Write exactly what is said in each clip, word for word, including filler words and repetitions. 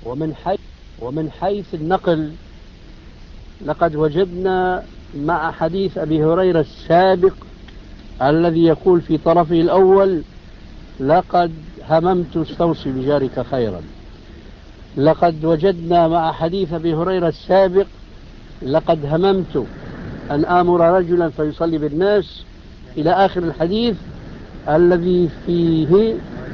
ومن حيث ومن حيث النقل لقد وجدنا مع حديث أبي هريرة السابق الذي يقول في طرفه الأول: لقد هممت استوصي بجارك خيرا. لقد وجدنا مع حديث أبي هريرة السابق: لقد هممت أن آمر رجلا فيصلي بالناس، إلى آخر الحديث الذي فيه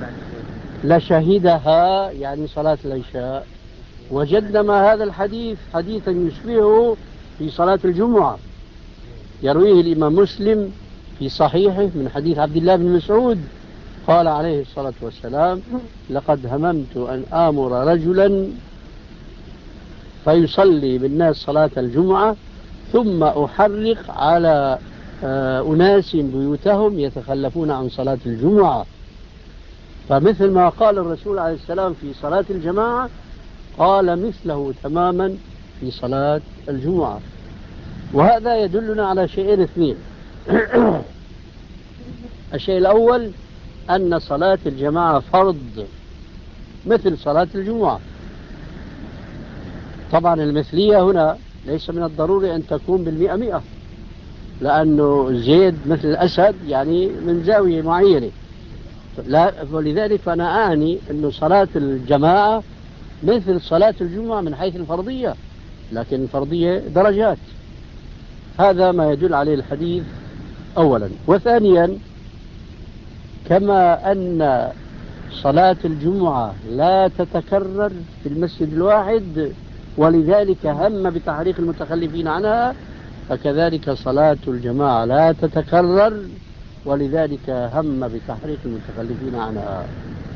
لشهدها، يعني صلاة العشاء. وجدنا مع هذا الحديث حديثا يشبهه في صلاة الجمعة، يرويه الإمام مسلم في صحيحه من حديث عبد الله بن مسعود، قال عليه الصلاة والسلام: لقد هممت أن آمر رجلا فيصلي بالناس صلاة الجمعة ثم أحرق على أناس بيوتهم يتخلفون عن صلاة الجمعة. فمثل ما قال الرسول عليه السلام في صلاة الجماعة قال مثله تماما في صلاة الجمعة. وهذا يدلنا على شيئين اثنين. الشيء الأول أن صلاة الجماعة فرض مثل صلاة الجمعة. طبعا المثلية هنا ليس من الضروري أن تكون بالمئة مئة، لأنه زيد مثل الأسد يعني من زاوية معينة، لا، ولذلك فأنا أعني أن صلاة الجماعة مثل صلاة الجمعة من حيث الفرضية، لكن الفرضية درجات. هذا ما يدل عليه الحديث أولا. وثانيا، كما أن صلاة الجمعة لا تتكرر في المسجد الواحد ولذلك هم بتحريق المتخلفين عنها، فكذلك صلاة الجماعة لا تتكرر ولذلك هم بتحريق المتخلفين عنها.